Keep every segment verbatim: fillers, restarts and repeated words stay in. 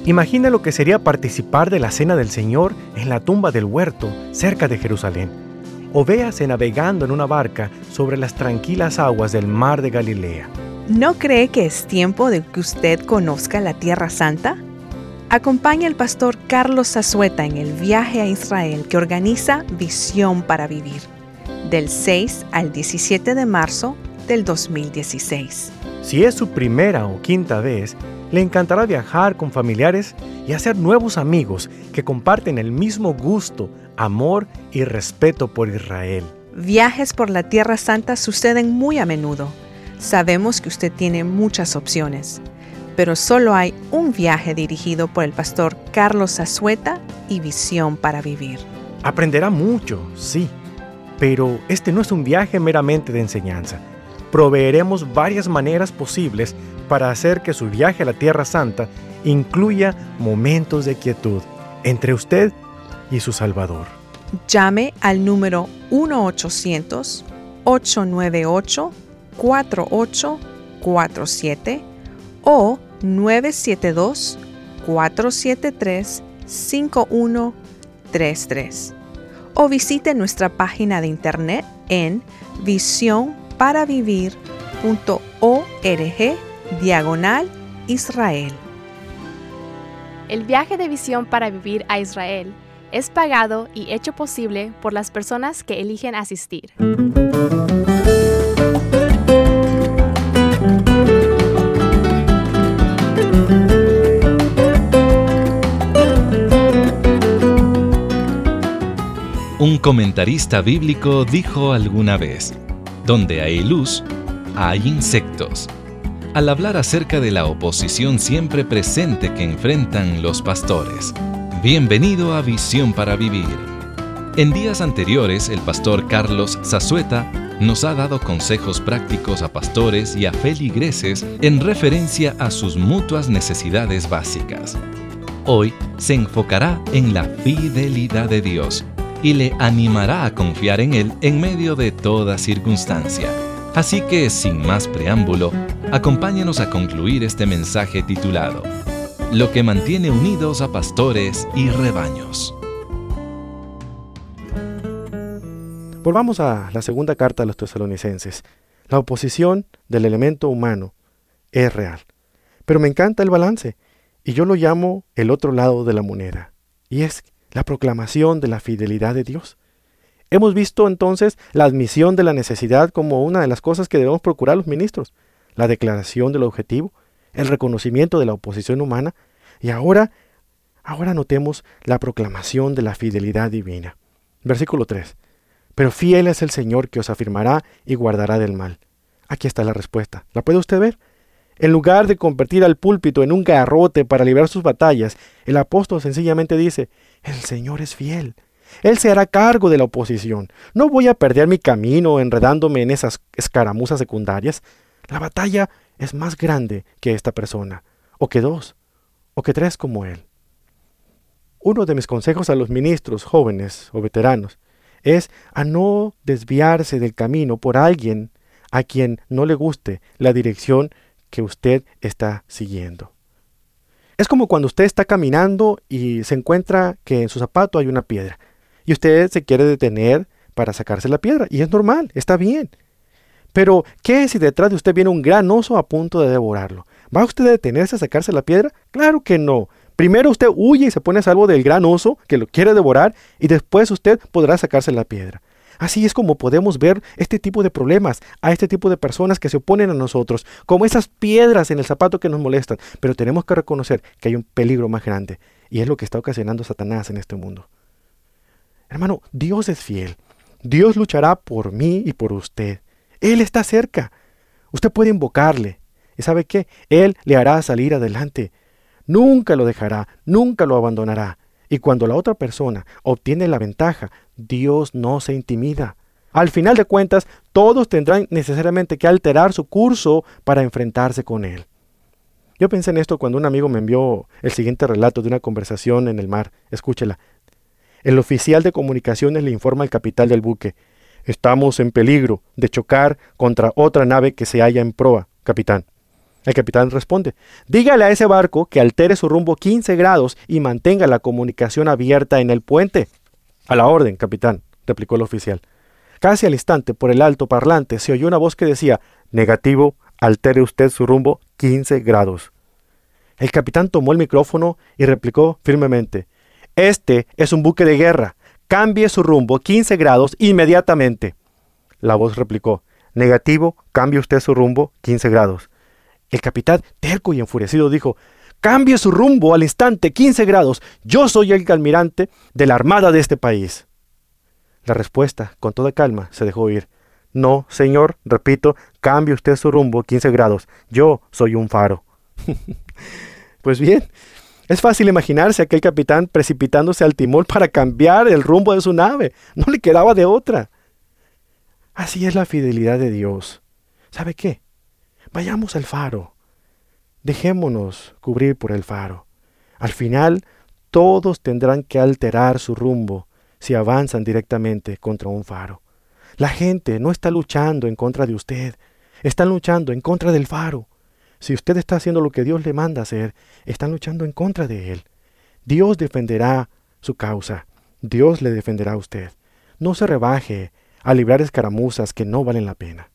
Imagina lo que sería participar de la cena del Señor en la tumba del huerto, cerca de Jerusalén. O véase navegando en una barca sobre las tranquilas aguas del mar de Galilea. ¿No cree que es tiempo de que usted conozca la Tierra Santa? Acompaña al pastor Carlos Zazueta en el viaje a Israel que organiza Visión para Vivir, del seis al diecisiete de marzo del dos mil dieciséis. Si es su primera o quinta vez, le encantará viajar con familiares y hacer nuevos amigos que comparten el mismo gusto, amor y respeto por Israel. Viajes por la Tierra Santa suceden muy a menudo. Sabemos que usted tiene muchas opciones, pero solo hay un viaje dirigido por el pastor Carlos Zazueta y Visión para Vivir. Aprenderá mucho, sí, pero este no es un viaje meramente de enseñanza. Proveeremos varias maneras posibles para hacer que su viaje a la Tierra Santa incluya momentos de quietud entre usted y su Salvador. Llame al número uno ochocientos, ocho nueve ocho, cuatro ocho cuatro siete o nueve siete dos, cuatro siete tres, cinco uno tres tres o visite nuestra página de internet en visión para vivir punto org diagonal Israel. El viaje de Visión para Vivir a Israel es pagado y hecho posible por las personas que eligen asistir. Un comentarista bíblico dijo alguna vez: donde hay luz, hay insectos. Al hablar acerca de la oposición siempre presente que enfrentan los pastores. Bienvenido a Visión para Vivir. En días anteriores, el pastor Carlos Zazueta nos ha dado consejos prácticos a pastores y a feligreses en referencia a sus mutuas necesidades básicas. Hoy se enfocará en la fidelidad de Dios y le animará a confiar en Él en medio de toda circunstancia. Así que, sin más preámbulo, acompáñenos a concluir este mensaje titulado Lo que mantiene unidos a pastores y rebaños. Volvamos a la segunda carta a los tesalonicenses. La oposición del elemento humano es real. Pero me encanta el balance, y yo lo llamo el otro lado de la moneda, y es la proclamación de la fidelidad de Dios. Hemos visto entonces la admisión de la necesidad como una de las cosas que debemos procurar los ministros, la declaración del objetivo, el reconocimiento de la oposición humana, y ahora, ahora notemos la proclamación de la fidelidad divina. Versículo tres. Pero fiel es el Señor que os afirmará y guardará del mal. Aquí está la respuesta. ¿La puede usted ver? En lugar de convertir al púlpito en un garrote para librar sus batallas, el apóstol sencillamente dice: el Señor es fiel. Él se hará cargo de la oposición. No voy a perder mi camino enredándome en esas escaramuzas secundarias. La batalla es más grande que esta persona, o que dos, o que tres como él. Uno de mis consejos a los ministros jóvenes o veteranos es a no desviarse del camino por alguien a quien no le guste la dirección que usted está siguiendo. Es como cuando usted está caminando y se encuentra que en su zapato hay una piedra y usted se quiere detener para sacarse la piedra, y es normal, está bien. Pero, ¿qué si detrás de usted viene un gran oso a punto de devorarlo? ¿Va usted a detenerse a sacarse la piedra? Claro que no. Primero usted huye y se pone a salvo del gran oso que lo quiere devorar, y después usted podrá sacarse la piedra. Así es como podemos ver este tipo de problemas, a este tipo de personas que se oponen a nosotros, como esas piedras en el zapato que nos molestan. Pero tenemos que reconocer que hay un peligro más grande, y es lo que está ocasionando Satanás en este mundo. Hermano, Dios es fiel. Dios luchará por mí y por usted. Él está cerca. Usted puede invocarle. ¿Y sabe qué? Él le hará salir adelante. Nunca lo dejará, nunca lo abandonará. Y cuando la otra persona obtiene la ventaja, Dios no se intimida. Al final de cuentas, todos tendrán necesariamente que alterar su curso para enfrentarse con él. Yo pensé en esto cuando un amigo me envió el siguiente relato de una conversación en el mar. Escúchela. El oficial de comunicaciones le informa al capitán del buque: estamos en peligro de chocar contra otra nave que se halla en proa, capitán. El capitán responde: dígale a ese barco que altere su rumbo quince grados y mantenga la comunicación abierta en el puente. A la orden, capitán, replicó el oficial. Casi al instante, por el altoparlante, se oyó una voz que decía: negativo, altere usted su rumbo quince grados. El capitán tomó el micrófono y replicó firmemente: este es un buque de guerra. Cambie su rumbo quince grados inmediatamente. La voz replicó: negativo, cambie usted su rumbo quince grados. El capitán, terco y enfurecido, dijo: cambie su rumbo al instante quince grados. Yo soy el almirante de la armada de este país. La respuesta, con toda calma, se dejó oír: no, señor, repito, cambie usted su rumbo quince grados. Yo soy un faro. Pues bien, es fácil imaginarse a aquel capitán precipitándose al timón para cambiar el rumbo de su nave. No le quedaba de otra. Así es la fidelidad de Dios. ¿Sabe qué? Vayamos al faro. Dejémonos cubrir por el faro. Al final, todos tendrán que alterar su rumbo si avanzan directamente contra un faro. La gente no está luchando en contra de usted. Están luchando en contra del faro. Si usted está haciendo lo que Dios le manda hacer, están luchando en contra de Él. Dios defenderá su causa. Dios le defenderá a usted. No se rebaje a librar escaramuzas que no valen la pena.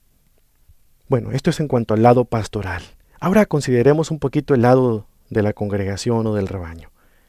Bueno, esto es en cuanto al lado pastoral. Ahora consideremos un poquito el lado de la congregación o del rebaño.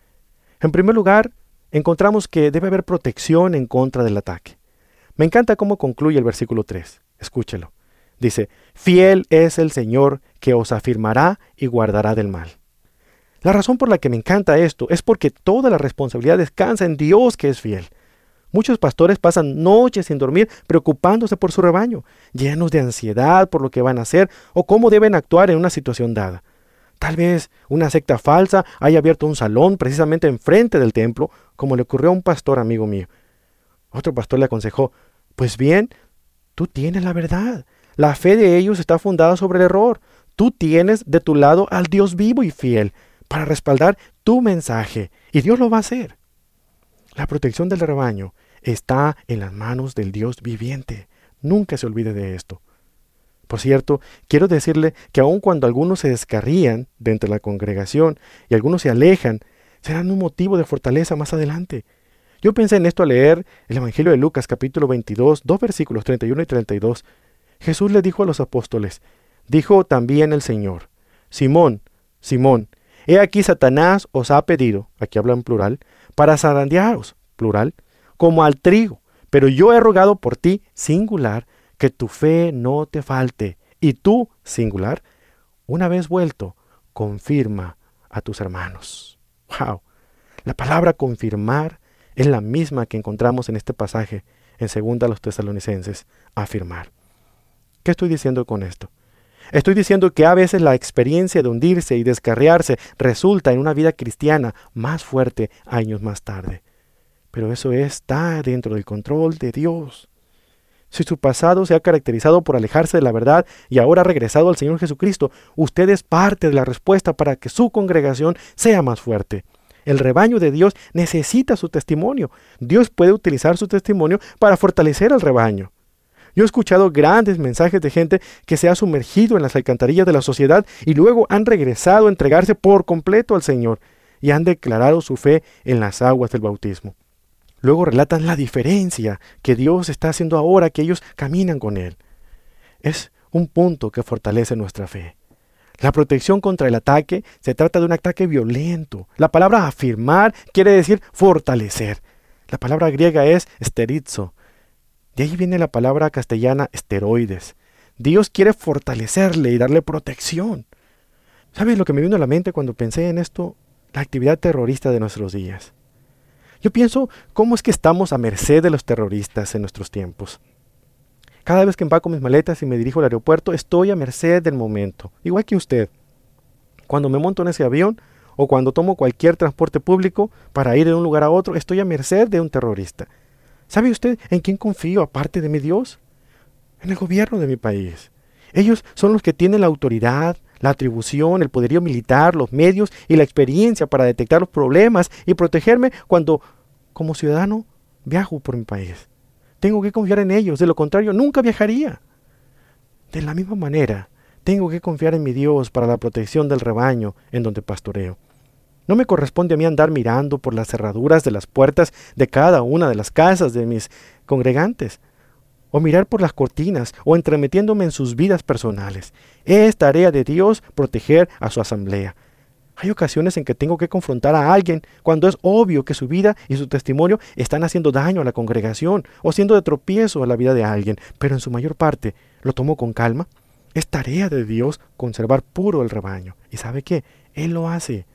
En primer lugar, encontramos que debe haber protección en contra del ataque. Me encanta cómo concluye el versículo tres. Escúchelo. Dice: fiel es el Señor que os afirmará y guardará del mal. La razón por la que me encanta esto es porque toda la responsabilidad descansa en Dios, que es fiel. Muchos pastores pasan noches sin dormir preocupándose por su rebaño, llenos de ansiedad por lo que van a hacer o cómo deben actuar en una situación dada. Tal vez una secta falsa haya abierto un salón precisamente enfrente del templo, como le ocurrió a un pastor amigo mío. Otro pastor le aconsejó: pues bien, tú tienes la verdad. La fe de ellos está fundada sobre el error. Tú tienes de tu lado al Dios vivo y fiel para respaldar tu mensaje, y Dios lo va a hacer. La protección del rebaño está en las manos del Dios viviente. Nunca se olvide de esto. Por cierto, quiero decirle que aun cuando algunos se descarrían dentro de la congregación y algunos se alejan, serán un motivo de fortaleza más adelante. Yo pensé en esto al leer el Evangelio de Lucas, capítulo veintidós, dos versículos treinta y uno y treinta y dos. Jesús le dijo a los apóstoles: dijo también el Señor: Simón, Simón, he aquí Satanás os ha pedido, aquí habla en plural, para zarandearos, plural, como al trigo, pero yo he rogado por ti, singular, que tu fe no te falte, y tú, singular, una vez vuelto, confirma a tus hermanos. ¡Wow! La palabra confirmar es la misma que encontramos en este pasaje, en segunda a los Tesalonicenses, afirmar. ¿Qué estoy diciendo con esto? Estoy diciendo que a veces la experiencia de hundirse y descarriarse resulta en una vida cristiana más fuerte años más tarde. Pero eso está dentro del control de Dios. Si su pasado se ha caracterizado por alejarse de la verdad y ahora ha regresado al Señor Jesucristo, usted es parte de la respuesta para que su congregación sea más fuerte. El rebaño de Dios necesita su testimonio. Dios puede utilizar su testimonio para fortalecer al rebaño. Yo he escuchado grandes mensajes de gente que se ha sumergido en las alcantarillas de la sociedad y luego han regresado a entregarse por completo al Señor y han declarado su fe en las aguas del bautismo. Luego relatan la diferencia que Dios está haciendo ahora que ellos caminan con Él. Es un punto que fortalece nuestra fe. La protección contra el ataque se trata de un ataque violento. La palabra afirmar quiere decir fortalecer. La palabra griega es esterizo. De ahí viene la palabra castellana esteroides. Dios quiere fortalecerle y darle protección. ¿Sabes lo que me vino a la mente cuando pensé en esto? La actividad terrorista de nuestros días. Yo pienso cómo es que estamos a merced de los terroristas en nuestros tiempos. Cada vez que empaco mis maletas y me dirijo al aeropuerto, estoy a merced del momento, igual que usted. Cuando me monto en ese avión o cuando tomo cualquier transporte público para ir de un lugar a otro, estoy a merced de un terrorista. ¿Sabe usted en quién confío aparte de mi Dios? En el gobierno de mi país. Ellos son los que tienen la autoridad, la atribución, el poderío militar, los medios y la experiencia para detectar los problemas y protegerme cuando, como ciudadano, viajo por mi país. Tengo que confiar en ellos, de lo contrario nunca viajaría. De la misma manera, Tengo que confiar en mi Dios para la protección del rebaño en donde pastoreo. No me corresponde a mí andar mirando por las cerraduras de las puertas de cada una de las casas de mis congregantes, o mirar por las cortinas, o entremetiéndome en sus vidas personales. Es tarea de Dios proteger a su asamblea. Hay ocasiones en que tengo que confrontar a alguien cuando es obvio que su vida y su testimonio están haciendo daño a la congregación o siendo de tropiezo a la vida de alguien, pero en su mayor parte lo tomo con calma. Es tarea de Dios conservar puro el rebaño. ¿Y sabe qué? Él lo hace.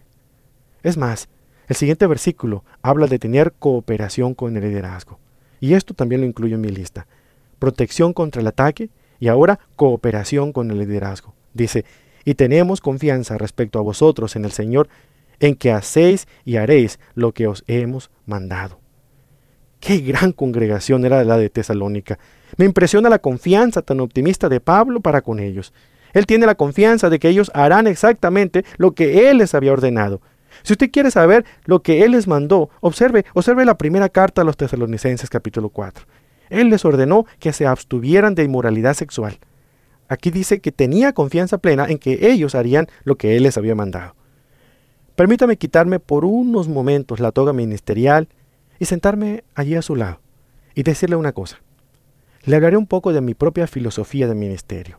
Es más, el siguiente versículo habla de tener cooperación con el liderazgo. Y esto también lo incluyo en mi lista. Protección contra el ataque y ahora cooperación con el liderazgo. Dice, y tenemos confianza respecto a vosotros en el Señor, en que hacéis y haréis lo que os hemos mandado. ¡Qué gran congregación era la de Tesalónica! Me impresiona la confianza tan optimista de Pablo para con ellos. Él tiene la confianza de que ellos harán exactamente lo que él les había ordenado. Si usted quiere saber lo que él les mandó, observe, observe la primera carta a los Tesalonicenses capítulo cuatro. Él les ordenó que se abstuvieran de inmoralidad sexual. Aquí dice que tenía confianza plena en que ellos harían lo que él les había mandado. Permítame quitarme por unos momentos la toga ministerial y sentarme allí a su lado y decirle una cosa. Le hablaré un poco de mi propia filosofía de ministerio.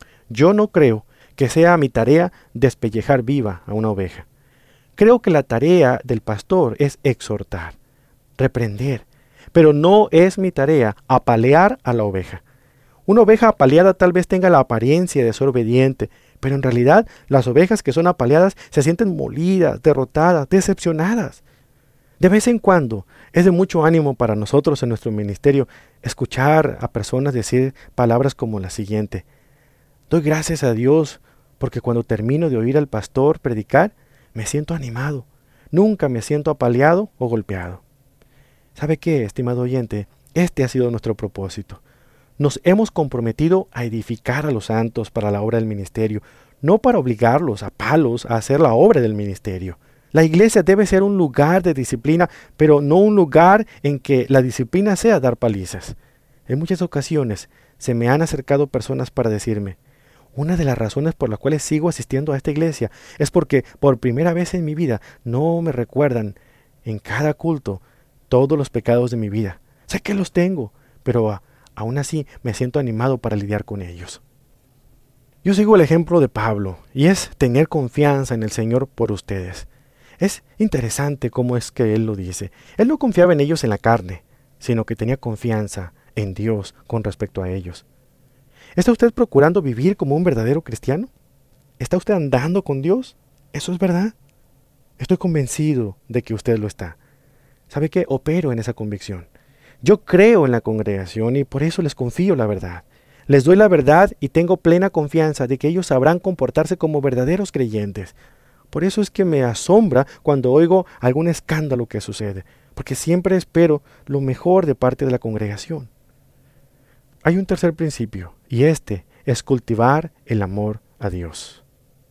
Yo no creo que sea mi tarea despellejar viva a una oveja. Creo que la tarea del pastor es exhortar, reprender, pero no es mi tarea apalear a la oveja. Una oveja apaleada tal vez tenga la apariencia de ser obediente, pero en realidad las ovejas que son apaleadas se sienten molidas, derrotadas, decepcionadas. De vez en cuando es de mucho ánimo para nosotros en nuestro ministerio escuchar a personas decir palabras como la siguiente. Doy gracias a Dios porque cuando termino de oír al pastor predicar, me siento animado. Nunca me siento apaleado o golpeado. ¿Sabe qué, estimado oyente? Este ha sido nuestro propósito. Nos hemos comprometido a edificar a los santos para la obra del ministerio, no para obligarlos a palos a hacer la obra del ministerio. La iglesia debe ser un lugar de disciplina, pero no un lugar en que la disciplina sea dar palizas. En muchas ocasiones se me han acercado personas para decirme, una de las razones por las cuales sigo asistiendo a esta iglesia es porque por primera vez en mi vida no me recuerdan en cada culto todos los pecados de mi vida. Sé que los tengo, pero a, aún así me siento animado para lidiar con ellos. Yo sigo el ejemplo de Pablo, y es tener confianza en el Señor por ustedes. Es interesante cómo es que él lo dice. Él no confiaba en ellos en la carne, sino que tenía confianza en Dios con respecto a ellos. ¿Está usted procurando vivir como un verdadero cristiano? ¿Está usted andando con Dios? ¿Eso es verdad? Estoy convencido de que usted lo está. ¿Sabe qué? Opero en esa convicción. Yo creo en la congregación y por eso les confío la verdad. Les doy la verdad y tengo plena confianza de que ellos sabrán comportarse como verdaderos creyentes. Por eso es que me asombra cuando oigo algún escándalo que sucede, porque siempre espero lo mejor de parte de la congregación. Hay un tercer principio, y este es cultivar el amor a Dios.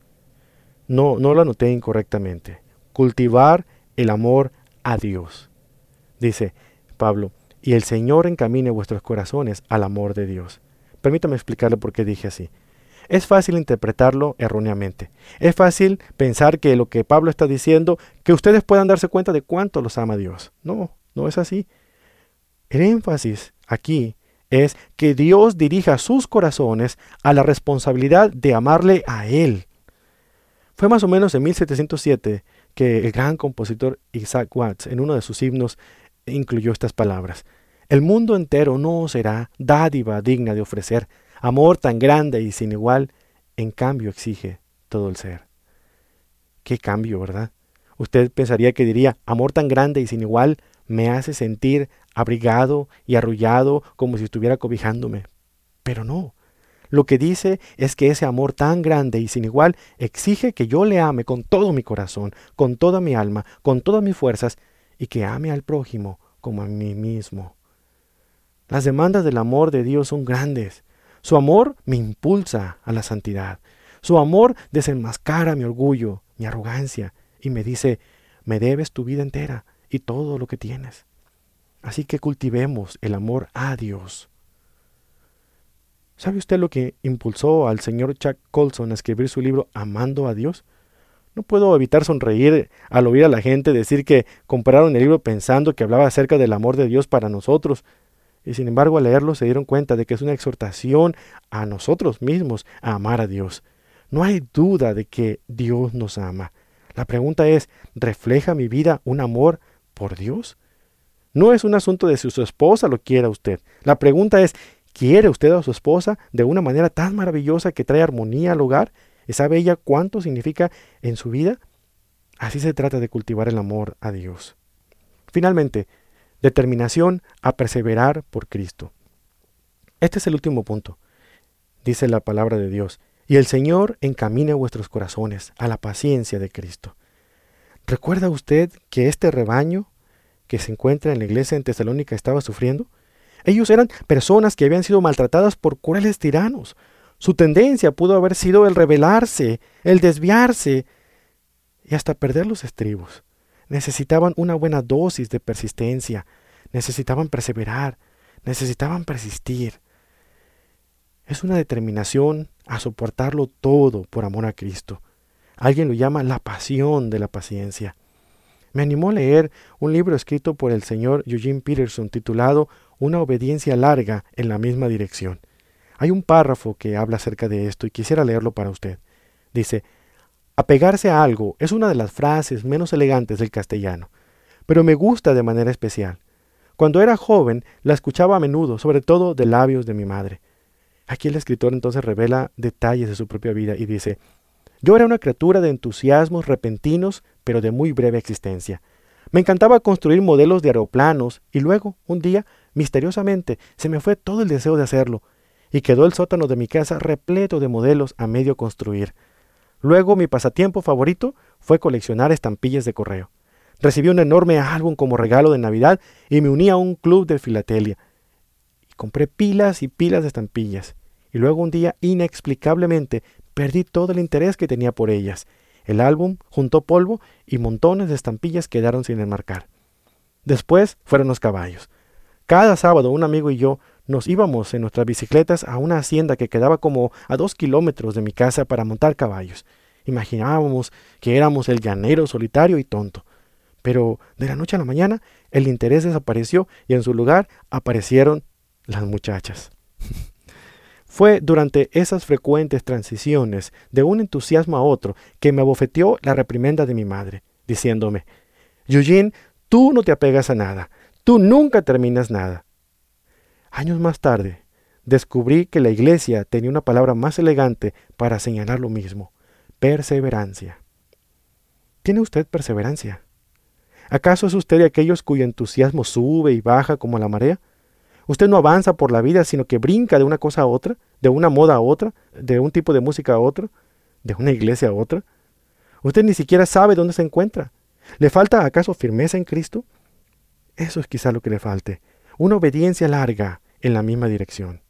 No, no lo anoté incorrectamente. Cultivar el amor a Dios. Dice Pablo, y el Señor encamine vuestros corazones al amor de Dios. Permítame explicarle por qué dije así. Es fácil interpretarlo erróneamente. Es fácil pensar que lo que Pablo está diciendo, que ustedes puedan darse cuenta de cuánto los ama Dios. No, no es así. El énfasis aquí es que Dios dirija sus corazones a la responsabilidad de amarle a Él. Fue más o menos en mil setecientos siete que el gran compositor Isaac Watts, en uno de sus himnos, incluyó estas palabras. El mundo entero no será dádiva digna de ofrecer, amor tan grande y sin igual, en cambio exige todo el ser. Qué cambio, ¿verdad? Usted pensaría que diría, amor tan grande y sin igual me hace sentir abrigado y arrullado como si estuviera cobijándome. Pero no. Lo que dice es que ese amor tan grande y sin igual exige que yo le ame con todo mi corazón, con toda mi alma, con todas mis fuerzas, y que ame al prójimo como a mí mismo. Las demandas del amor de Dios son grandes. Su amor me impulsa a la santidad. Su amor desenmascara mi orgullo, mi arrogancia, y me dice, me debes tu vida entera y todo lo que tienes. Así que cultivemos el amor a Dios. ¿Sabe usted lo que impulsó al señor Chuck Colson a escribir su libro Amando a Dios? No puedo evitar sonreír al oír a la gente decir que compraron el libro pensando que hablaba acerca del amor de Dios para nosotros, y sin embargo al leerlo se dieron cuenta de que es una exhortación a nosotros mismos a amar a Dios. No hay duda de que Dios nos ama. La pregunta es, ¿refleja mi vida un amor por Dios? No es un asunto de si su esposa lo quiere a usted. La pregunta es, ¿quiere usted a su esposa de una manera tan maravillosa que trae armonía al hogar? ¿Y sabe ella cuánto significa en su vida? Así se trata de cultivar el amor a Dios. Finalmente, determinación a perseverar por Cristo. Este es el último punto. Dice la palabra de Dios, y el Señor encamine vuestros corazones a la paciencia de Cristo. ¿Recuerda usted que este rebaño que se encuentra en la iglesia en Tesalónica estaba sufriendo? Ellos eran personas que habían sido maltratadas por crueles tiranos. Su tendencia pudo haber sido el rebelarse, el desviarse y hasta perder los estribos. Necesitaban una buena dosis de persistencia, necesitaban perseverar, necesitaban persistir. Es una determinación a soportarlo todo por amor a Cristo. Alguien lo llama la pasión de la paciencia. Me animó a leer un libro escrito por el señor Eugene Peterson titulado Una obediencia larga en la misma dirección. Hay un párrafo que habla acerca de esto y quisiera leerlo para usted. Dice, apegarse a algo es una de las frases menos elegantes del castellano, pero me gusta de manera especial. Cuando era joven la escuchaba a menudo, sobre todo de labios de mi madre. Aquí el escritor entonces revela detalles de su propia vida y dice, yo era una criatura de entusiasmos repentinos, pero de muy breve existencia. Me encantaba construir modelos de aeroplanos y luego, un día, misteriosamente, se me fue todo el deseo de hacerlo y quedó el sótano de mi casa repleto de modelos a medio construir. Luego mi pasatiempo favorito fue coleccionar estampillas de correo. Recibí un enorme álbum como regalo de Navidad y me uní a un club de filatelia. Y compré pilas y pilas de estampillas. Y luego un día, inexplicablemente, perdí todo el interés que tenía por ellas. El álbum juntó polvo y montones de estampillas quedaron sin enmarcar. Después fueron los caballos. Cada sábado un amigo y yo nos íbamos en nuestras bicicletas a una hacienda que quedaba como a dos kilómetros de mi casa para montar caballos. Imaginábamos que éramos el llanero solitario y tonto. Pero de la noche a la mañana el interés desapareció y en su lugar aparecieron las muchachas. Fue durante esas frecuentes transiciones de un entusiasmo a otro que me abofeteó la reprimenda de mi madre, diciéndome, Eugene, tú no te apegas a nada, tú nunca terminas nada. Años más tarde, descubrí que la iglesia tenía una palabra más elegante para señalar lo mismo, perseverancia. ¿Tiene usted perseverancia? ¿Acaso es usted de aquellos cuyo entusiasmo sube y baja como la marea? Usted no avanza por la vida, sino que brinca de una cosa a otra, de una moda a otra, de un tipo de música a otro, de una iglesia a otra. Usted ni siquiera sabe dónde se encuentra. ¿Le falta acaso firmeza en Cristo? Eso es quizá lo que le falte. Una obediencia larga en la misma dirección.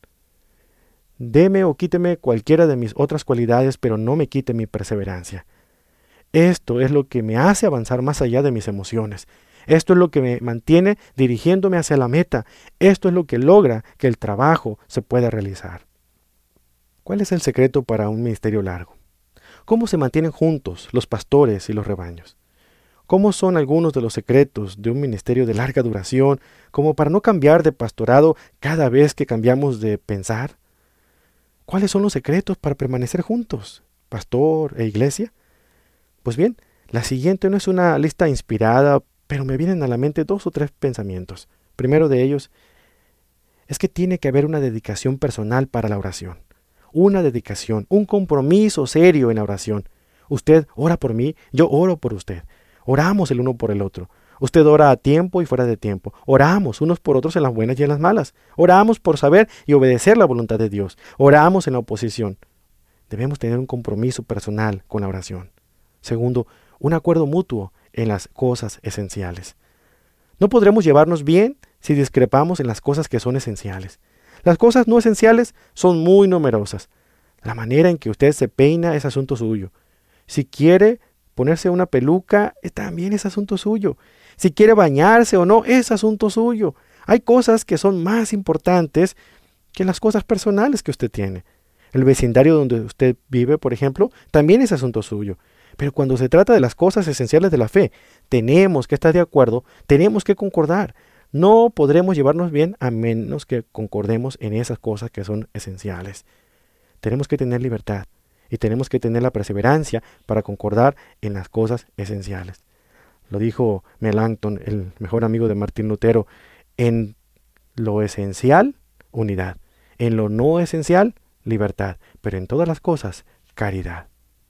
Deme o quíteme cualquiera de mis otras cualidades, pero no me quite mi perseverancia. Esto es lo que me hace avanzar más allá de mis emociones. Esto es lo que me mantiene dirigiéndome hacia la meta. Esto es lo que logra que el trabajo se pueda realizar. ¿Cuál es el secreto para un ministerio largo? ¿Cómo se mantienen juntos los pastores y los rebaños? ¿Cómo son algunos de los secretos de un ministerio de larga duración, como para no cambiar de pastorado cada vez que cambiamos de pensar? ¿Cuáles son los secretos para permanecer juntos, pastor e iglesia? Pues bien, la siguiente no es una lista inspirada, pero me vienen a la mente dos o tres pensamientos. Primero de ellos es que tiene que haber una dedicación personal para la oración. Una dedicación, un compromiso serio en la oración. Usted ora por mí, yo oro por usted. Oramos el uno por el otro. Usted ora a tiempo y fuera de tiempo. Oramos unos por otros en las buenas y en las malas. Oramos por saber y obedecer la voluntad de Dios. Oramos en la oposición. Debemos tener un compromiso personal con la oración. Segundo, un acuerdo mutuo en las cosas esenciales. No podremos llevarnos bien si discrepamos en las cosas que son esenciales. Las cosas no esenciales son muy numerosas. La manera en que usted se peina es asunto suyo. Si quiere ponerse una peluca, también es asunto suyo. Si quiere bañarse o no, es asunto suyo. Hay cosas que son más importantes que en las cosas personales que usted tiene. El vecindario donde usted vive, por ejemplo, también es asunto suyo. Pero cuando se trata de las cosas esenciales de la fe, tenemos que estar de acuerdo, tenemos que concordar. No podremos llevarnos bien a menos que concordemos en esas cosas que son esenciales. Tenemos que tener libertad y tenemos que tener la perseverancia para concordar en las cosas esenciales. Lo dijo Melanchthon, el mejor amigo de Martín Lutero: en lo esencial, unidad; en lo no esencial, libertad; pero en todas las cosas, caridad.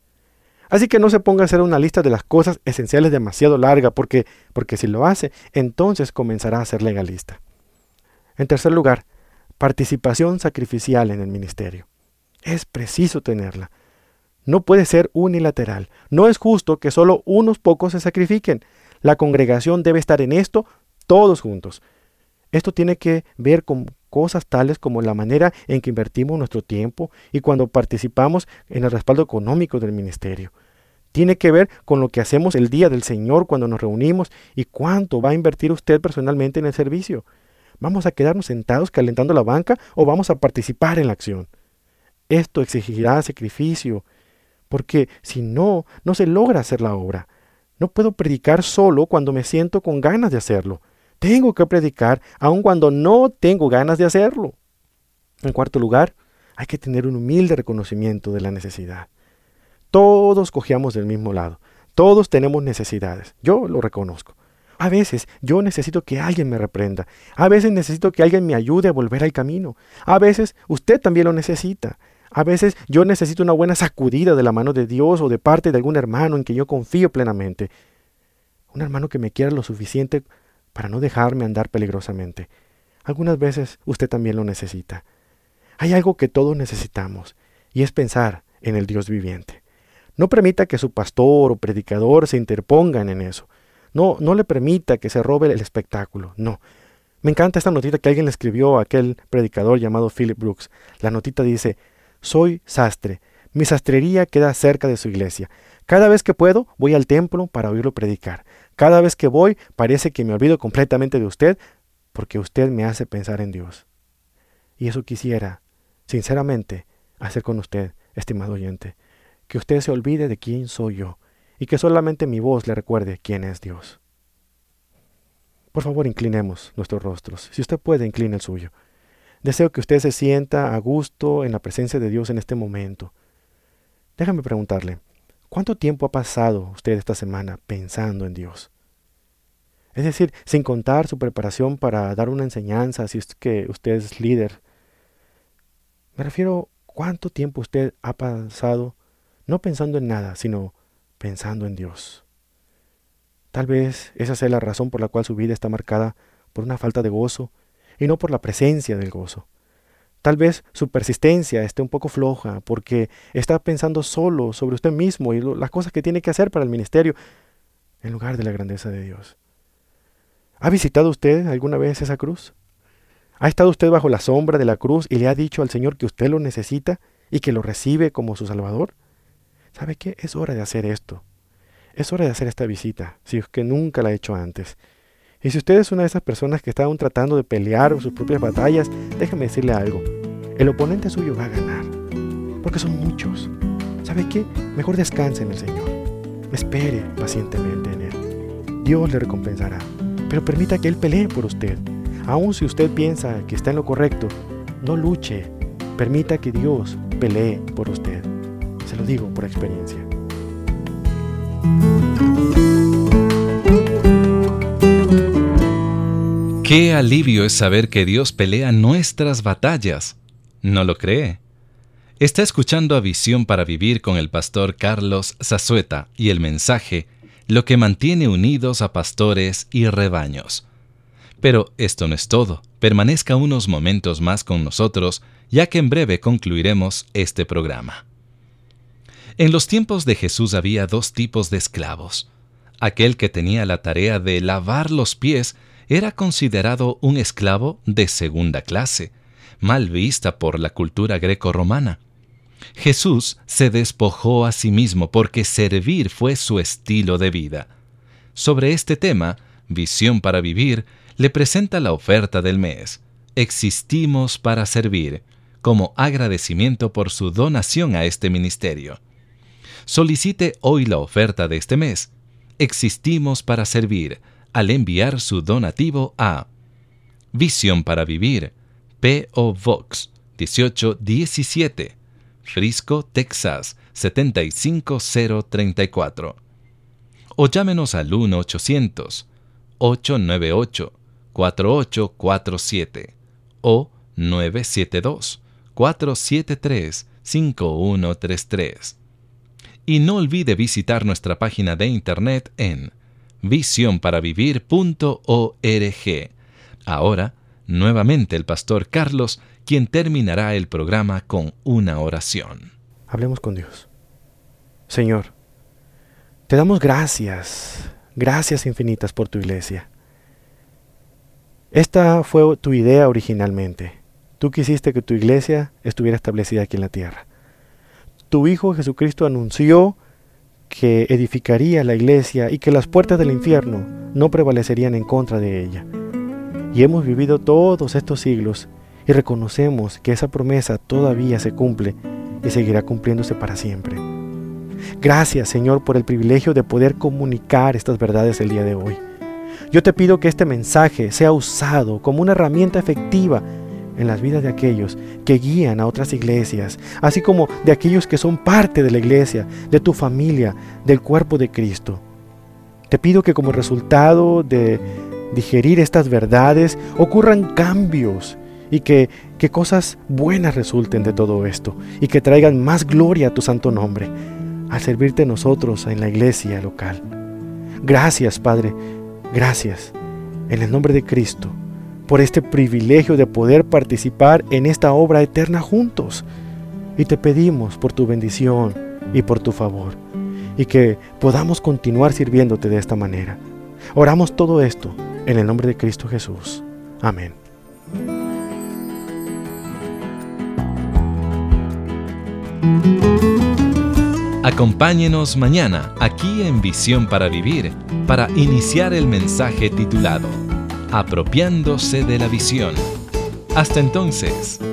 Así que no se ponga a hacer una lista de las cosas esenciales demasiado larga, porque, porque si lo hace, entonces comenzará a ser legalista. En tercer lugar, participación sacrificial en el ministerio. Es preciso tenerla. No puede ser unilateral. No es justo que solo unos pocos se sacrifiquen. La congregación debe estar en esto todos juntos. Esto tiene que ver con cosas tales como la manera en que invertimos nuestro tiempo y cuando participamos en el respaldo económico del ministerio. Tiene que ver con lo que hacemos el día del Señor cuando nos reunimos y cuánto va a invertir usted personalmente en el servicio. ¿Vamos a quedarnos sentados calentando la banca o vamos a participar en la acción? Esto exigirá sacrificio, porque si no, no se logra hacer la obra. No puedo predicar solo cuando me siento con ganas de hacerlo. Tengo que predicar aun cuando no tengo ganas de hacerlo. En cuarto lugar, hay que tener un humilde reconocimiento de la necesidad. Todos cojeamos del mismo lado. Todos tenemos necesidades. Yo lo reconozco. A veces yo necesito que alguien me reprenda. A veces necesito que alguien me ayude a volver al camino. A veces usted también lo necesita. A veces yo necesito una buena sacudida de la mano de Dios o de parte de algún hermano en quien yo confío plenamente. Un hermano que me quiera lo suficiente para no dejarme andar peligrosamente. Algunas veces usted también lo necesita. Hay algo que todos necesitamos, y es pensar en el Dios viviente. No permita que su pastor o predicador se interpongan en eso. No, no le permita que se robe el espectáculo, no. Me encanta esta notita que alguien le escribió a aquel predicador llamado Philip Brooks. La notita dice: soy sastre. Mi sastrería queda cerca de su iglesia. Cada vez que puedo, voy al templo para oírlo predicar. Cada vez que voy, parece que me olvido completamente de usted, porque usted me hace pensar en Dios. Y eso quisiera, sinceramente, hacer con usted, estimado oyente. Que usted se olvide de quién soy yo, y que solamente mi voz le recuerde quién es Dios. Por favor, inclinemos nuestros rostros. Si usted puede, incline el suyo. Deseo que usted se sienta a gusto en la presencia de Dios en este momento. Déjame preguntarle, ¿cuánto tiempo ha pasado usted esta semana pensando en Dios? Es decir, sin contar su preparación para dar una enseñanza, si es que usted es líder. Me refiero, ¿cuánto tiempo usted ha pasado no pensando en nada, sino pensando en Dios? Tal vez esa sea la razón por la cual su vida está marcada por una falta de gozo y no por la presencia del gozo. Tal vez su persistencia esté un poco floja porque está pensando solo sobre usted mismo y lo, las cosas que tiene que hacer para el ministerio en lugar de la grandeza de Dios. ¿Ha visitado usted alguna vez esa cruz? ¿Ha estado usted bajo la sombra de la cruz y le ha dicho al Señor que usted lo necesita y que lo recibe como su Salvador? ¿Sabe qué? Es hora de hacer esto. Es hora de hacer esta visita, si es que nunca la ha hecho antes. Y si usted es una de esas personas que está aún tratando de pelear sus propias batallas, déjeme decirle algo. El oponente suyo va a ganar, porque son muchos. ¿Sabe qué? Mejor descanse en el Señor. Espere pacientemente en Él. Dios le recompensará, pero permita que Él pelee por usted. Aun si usted piensa que está en lo correcto, no luche. Permita que Dios pelee por usted. Se lo digo por experiencia. Qué alivio es saber que Dios pelea nuestras batallas. ¿No lo cree? Está escuchando a Visión para Vivir con el pastor Carlos Zazueta y el mensaje, lo que mantiene unidos a pastores y rebaños. Pero esto no es todo. Permanezca unos momentos más con nosotros, ya que en breve concluiremos este programa. En los tiempos de Jesús había dos tipos de esclavos. Aquel que tenía la tarea de lavar los pies era considerado un esclavo de segunda clase, mal vista por la cultura greco-romana. Jesús se despojó a sí mismo porque servir fue su estilo de vida. Sobre este tema, Visión para Vivir le presenta la oferta del mes. Existimos para servir, como agradecimiento por su donación a este ministerio. Solicite hoy la oferta de este mes. Existimos para servir, al enviar su donativo a Visión para Vivir, P O Box dieciocho diecisiete, Frisco, Texas setenta y cinco cero treinta y cuatro. O llámenos al uno ochocientos, ocho nueve ocho, cuatro ocho cuatro siete o nueve siete dos, cuatro siete tres, cinco uno tres tres. Y no olvide visitar nuestra página de internet en visión para vivir punto org. Ahora, nuevamente el pastor Carlos, quien terminará el programa con una oración. Hablemos con Dios. Señor, te damos gracias, gracias infinitas por tu iglesia. Esta fue tu idea originalmente. Tú quisiste que tu iglesia estuviera establecida aquí en la tierra. Tu Hijo Jesucristo anunció que edificaría la iglesia y que las puertas del infierno no prevalecerían en contra de ella. Y hemos vivido todos estos siglos y reconocemos que esa promesa todavía se cumple y seguirá cumpliéndose para siempre. Gracias, Señor, por el privilegio de poder comunicar estas verdades el día de hoy. Yo te pido que este mensaje sea usado como una herramienta efectiva en las vidas de aquellos que guían a otras iglesias, así como de aquellos que son parte de la iglesia, de tu familia, del cuerpo de Cristo. Te pido que como resultado de digerir estas verdades ocurran cambios y que, que cosas buenas resulten de todo esto y que traigan más gloria a tu santo nombre al servirte nosotros en la iglesia local. Gracias, Padre, gracias en el nombre de Cristo por este privilegio de poder participar en esta obra eterna juntos. Y te pedimos por tu bendición y por tu favor, y que podamos continuar sirviéndote de esta manera. Oramos todo esto en el nombre de Cristo Jesús. Amén. Acompáñenos mañana aquí en Visión para Vivir para iniciar el mensaje titulado Apropiándose de la visión. Hasta entonces.